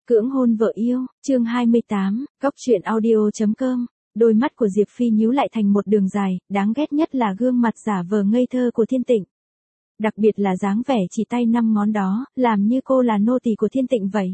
Cưỡng hôn vợ yêu, chương 28, góc truyện audio.com. Đôi mắt của Diệp Phi nhíu lại thành một đường dài, đáng ghét nhất là gương mặt giả vờ ngây thơ của Thiên Tịnh. Đặc biệt là dáng vẻ chỉ tay 5 ngón đó, làm như cô là nô tỳ của Thiên Tịnh vậy.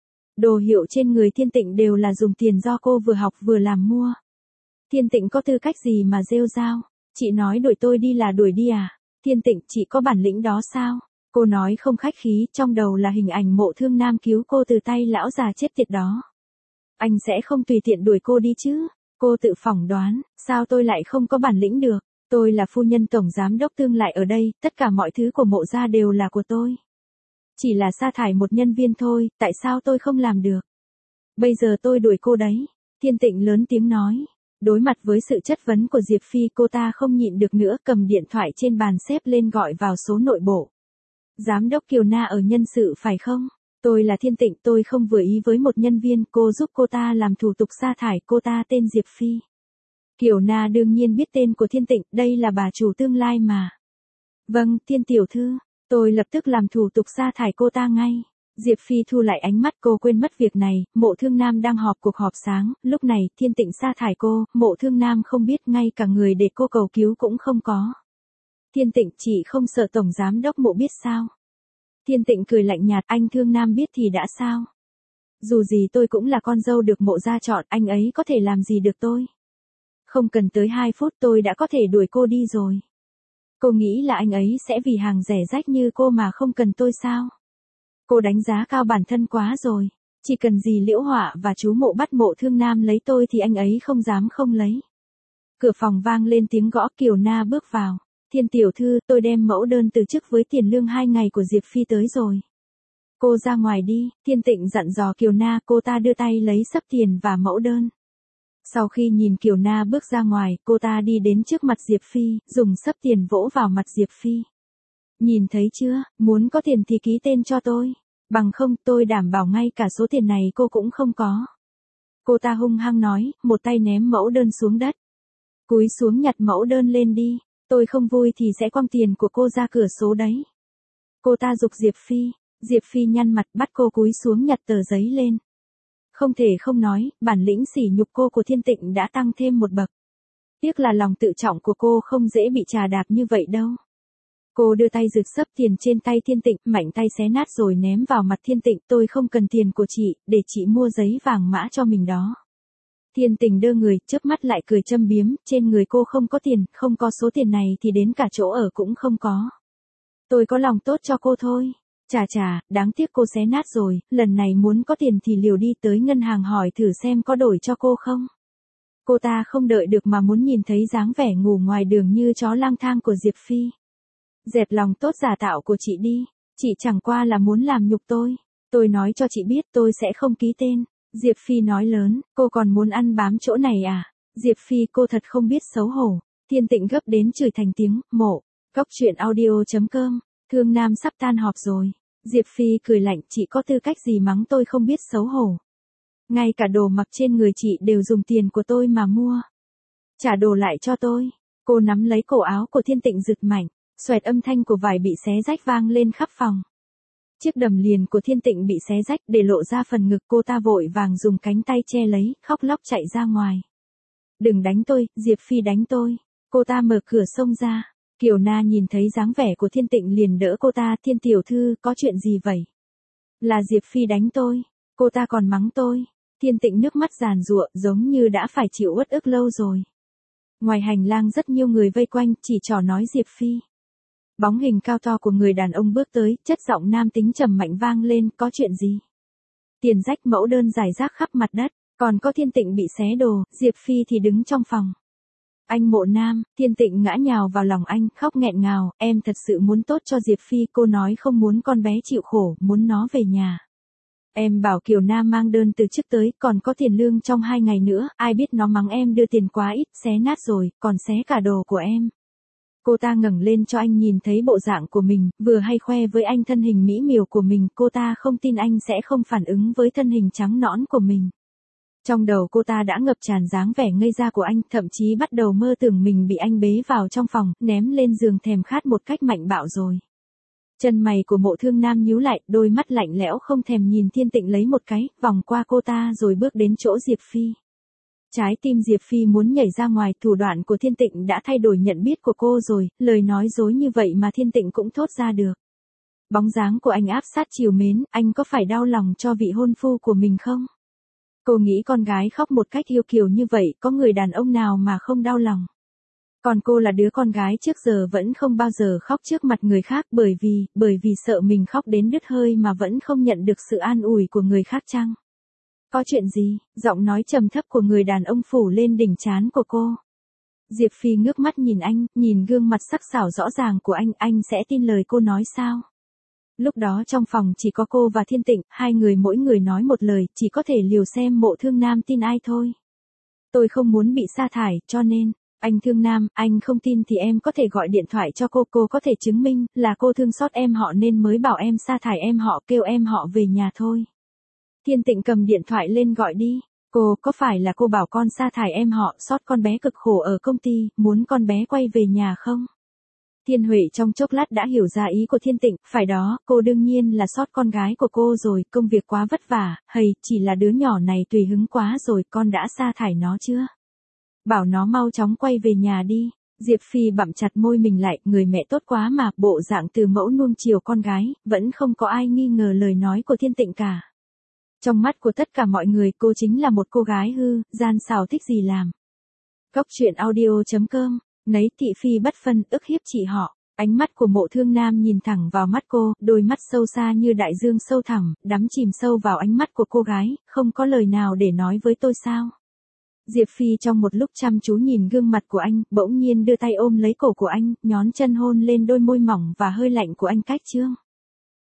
Đồ hiệu trên người Thiên Tịnh đều là dùng tiền do cô vừa học vừa làm mua. Thiên Tịnh có tư cách gì mà rêu rao? Chị nói đuổi tôi đi là đuổi đi à? Thiên Tịnh, chị có bản lĩnh đó sao? Cô nói không khách khí, trong đầu là hình ảnh Mộ Thương Nam cứu cô từ tay lão già chết tiệt đó. Anh sẽ không tùy tiện đuổi cô đi chứ? Cô tự phỏng đoán, sao tôi lại không có bản lĩnh được? Tôi là phu nhân tổng giám đốc tương lại ở đây, tất cả mọi thứ của Mộ gia đều là của tôi. Chỉ là sa thải một nhân viên thôi, tại sao tôi không làm được? Bây giờ tôi đuổi cô đấy. Thiên Tịnh lớn tiếng nói. Đối mặt với sự chất vấn của Diệp Phi, cô ta không nhịn được nữa, cầm điện thoại trên bàn xếp lên gọi vào số nội bộ. Giám đốc Kiều Na ở nhân sự phải không? Tôi là Thiên Tịnh, tôi không vừa ý với một nhân viên, cô giúp cô ta làm thủ tục sa thải, cô ta tên Diệp Phi. Kiều Na đương nhiên biết tên của Thiên Tịnh, đây là bà chủ tương lai mà. Vâng, Thiên tiểu thư, tôi lập tức làm thủ tục sa thải cô ta ngay. Diệp Phi thu lại ánh mắt, cô quên mất việc này, Mộ Thương Nam đang họp cuộc họp sáng, lúc này Thiên Tịnh sa thải cô, Mộ Thương Nam không biết, ngay cả người để cô cầu cứu cũng không có. Thiên Tịnh, chị không sợ tổng giám đốc Mộ biết sao? Thiên Tịnh cười lạnh nhạt, anh Thương Nam biết thì đã sao? Dù gì tôi cũng là con dâu được Mộ gia chọn, anh ấy có thể làm gì được tôi? Không cần tới 2 phút tôi đã có thể đuổi cô đi rồi. Cô nghĩ là anh ấy sẽ vì hàng rẻ rách như cô mà không cần tôi sao? Cô đánh giá cao bản thân quá rồi. Chỉ cần gì Liễu Họa và chú Mộ bắt Mộ Thương Nam lấy tôi thì anh ấy không dám không lấy. Cửa phòng vang lên tiếng gõ, Kiều Na bước vào. Thiên tiểu thư, tôi đem mẫu đơn từ chức với tiền lương 2 ngày của Diệp Phi tới rồi. Cô ra ngoài đi, Thiên Tịnh dặn dò Kiều Na, cô ta đưa tay lấy xấp tiền và mẫu đơn. Sau khi nhìn Kiều Na bước ra ngoài, cô ta đi đến trước mặt Diệp Phi, dùng xấp tiền vỗ vào mặt Diệp Phi. Nhìn thấy chưa, muốn có tiền thì ký tên cho tôi. Bằng không tôi đảm bảo ngay cả số tiền này cô cũng không có. Cô ta hung hăng nói, một tay ném mẫu đơn xuống đất. Cúi xuống nhặt mẫu đơn lên đi. Tôi không vui thì sẽ quăng tiền của cô ra cửa số đấy. Cô ta giục Diệp Phi. Diệp Phi nhăn mặt bắt cô cúi xuống nhặt tờ giấy lên. Không thể không nói, bản lĩnh sỉ nhục cô của Thiên Tịnh đã tăng thêm một bậc. Tiếc là lòng tự trọng của cô không dễ bị trà đạp như vậy đâu. Cô đưa tay giựt xấp tiền trên tay Thiên Tịnh, mạnh tay xé nát rồi ném vào mặt Thiên Tịnh. Tôi không cần tiền của chị, để chị mua giấy vàng mã cho mình đó. Thiên Tịnh đơ người, chớp mắt lại cười châm biếm, trên người cô không có tiền, không có số tiền này thì đến cả chỗ ở cũng không có. Tôi có lòng tốt cho cô thôi. Chà, đáng tiếc cô xé nát rồi, lần này muốn có tiền thì liều đi tới ngân hàng hỏi thử xem có đổi cho cô không. Cô ta không đợi được mà muốn nhìn thấy dáng vẻ ngủ ngoài đường như chó lang thang của Diệp Phi. Dẹp lòng tốt giả tạo của chị đi, chị chẳng qua là muốn làm nhục tôi. Tôi nói cho chị biết tôi sẽ không ký tên. Diệp Phi nói lớn, cô còn muốn ăn bám chỗ này à? Diệp Phi, cô thật không biết xấu hổ. Thiên Tịnh gấp đến chửi thành tiếng, Mộ. Góc truyện audio.com. Thương Nam sắp tan họp rồi. Diệp Phi cười lạnh, chị có tư cách gì mắng tôi không biết xấu hổ? Ngay cả đồ mặc trên người chị đều dùng tiền của tôi mà mua. Trả đồ lại cho tôi. Cô nắm lấy cổ áo của Thiên Tịnh giật mạnh, xoẹt, âm thanh của vải bị xé rách vang lên khắp phòng. Chiếc đầm liền của Thiên Tịnh bị xé rách, để lộ ra phần ngực, cô ta vội vàng dùng cánh tay che lấy, khóc lóc chạy ra ngoài. Đừng đánh tôi, Diệp Phi đánh tôi. Cô ta mở cửa xông ra. Kiều Na nhìn thấy dáng vẻ của Thiên Tịnh liền đỡ cô ta, Thiên tiểu thư, có chuyện gì vậy? Là Diệp Phi đánh tôi. Cô ta còn mắng tôi. Thiên Tịnh nước mắt giàn giụa, giống như đã phải chịu uất ức lâu rồi. Ngoài hành lang rất nhiều người vây quanh, chỉ trỏ nói Diệp Phi. Bóng hình cao to của người đàn ông bước tới, chất giọng nam tính trầm mạnh vang lên, có chuyện gì? Tiền rách, mẫu đơn rải rác khắp mặt đất, còn có Thiên Tịnh bị xé đồ, Diệp Phi thì đứng trong phòng. Anh Mộ Nam, Thiên Tịnh ngã nhào vào lòng anh, khóc nghẹn ngào, em thật sự muốn tốt cho Diệp Phi, cô nói không muốn con bé chịu khổ, muốn nó về nhà. Em bảo Kiều Na mang đơn từ chức tới, còn có tiền lương trong 2 ngày nữa, ai biết nó mắng em đưa tiền quá ít, xé nát rồi, còn xé cả đồ của em. Cô ta ngẩng lên cho anh nhìn thấy bộ dạng của mình, vừa hay khoe với anh thân hình mỹ miều của mình, cô ta không tin anh sẽ không phản ứng với thân hình trắng nõn của mình. Trong đầu cô ta đã ngập tràn dáng vẻ ngây ra của anh, thậm chí bắt đầu mơ tưởng mình bị anh bế vào trong phòng, ném lên giường thèm khát một cách mạnh bạo rồi. Chân mày của Mộ Thương Nam nhíu lại, đôi mắt lạnh lẽo không thèm nhìn Thiên Tịnh lấy một cái, vòng qua cô ta rồi bước đến chỗ Diệp Phi. Trái tim Diệp Phi muốn nhảy ra ngoài, thủ đoạn của Thiên Tịnh đã thay đổi nhận biết của cô rồi, lời nói dối như vậy mà Thiên Tịnh cũng thốt ra được. Bóng dáng của anh áp sát trìu mến, anh có phải đau lòng cho vị hôn phu của mình không? Cô nghĩ con gái khóc một cách yêu kiều như vậy, có người đàn ông nào mà không đau lòng. Còn cô là đứa con gái trước giờ vẫn không bao giờ khóc trước mặt người khác bởi vì sợ mình khóc đến đứt hơi mà vẫn không nhận được sự an ủi của người khác chăng? Có chuyện gì? Giọng nói trầm thấp của người đàn ông phủ lên đỉnh trán của cô. Diệp Phi ngước mắt nhìn anh, nhìn gương mặt sắc sảo rõ ràng của anh sẽ tin lời cô nói sao? Lúc đó trong phòng chỉ có cô và Thiên Tịnh, hai người mỗi người nói một lời, chỉ có thể liều xem Mộ Thương Nam tin ai thôi. Tôi không muốn bị sa thải, cho nên, anh Thương Nam, anh không tin thì em có thể gọi điện thoại cho cô có thể chứng minh là cô thương xót em họ nên mới bảo em sa thải em họ, kêu em họ về nhà thôi. Thiên Tịnh cầm điện thoại lên gọi đi. Cô, có phải là cô bảo con sa thải em họ, xót con bé cực khổ ở công ty, muốn con bé quay về nhà không? Thiên Huệ trong chốc lát đã hiểu ra ý của Thiên Tịnh, phải đó, cô đương nhiên là xót con gái của cô rồi, công việc quá vất vả, chỉ là đứa nhỏ này tùy hứng quá rồi, con đã sa thải nó chưa? Bảo nó mau chóng quay về nhà đi. Diệp Phi bặm chặt môi mình lại, người mẹ tốt quá mà, bộ dạng từ mẫu nuông chiều con gái, vẫn không có ai nghi ngờ lời nói của Thiên Tịnh cả. Trong mắt của tất cả mọi người, cô chính là một cô gái hư, gian xảo thích gì làm. Góc truyện audio.com, nấy thị phi bất phân, ức hiếp chị họ. Ánh mắt của Mộ Thương Nam nhìn thẳng vào mắt cô, đôi mắt sâu xa như đại dương sâu thẳm, đắm chìm sâu vào ánh mắt của cô gái, không có lời nào để nói với tôi sao? Diệp Phi trong một lúc chăm chú nhìn gương mặt của anh, bỗng nhiên đưa tay ôm lấy cổ của anh, nhón chân hôn lên đôi môi mỏng và hơi lạnh của anh cách chương.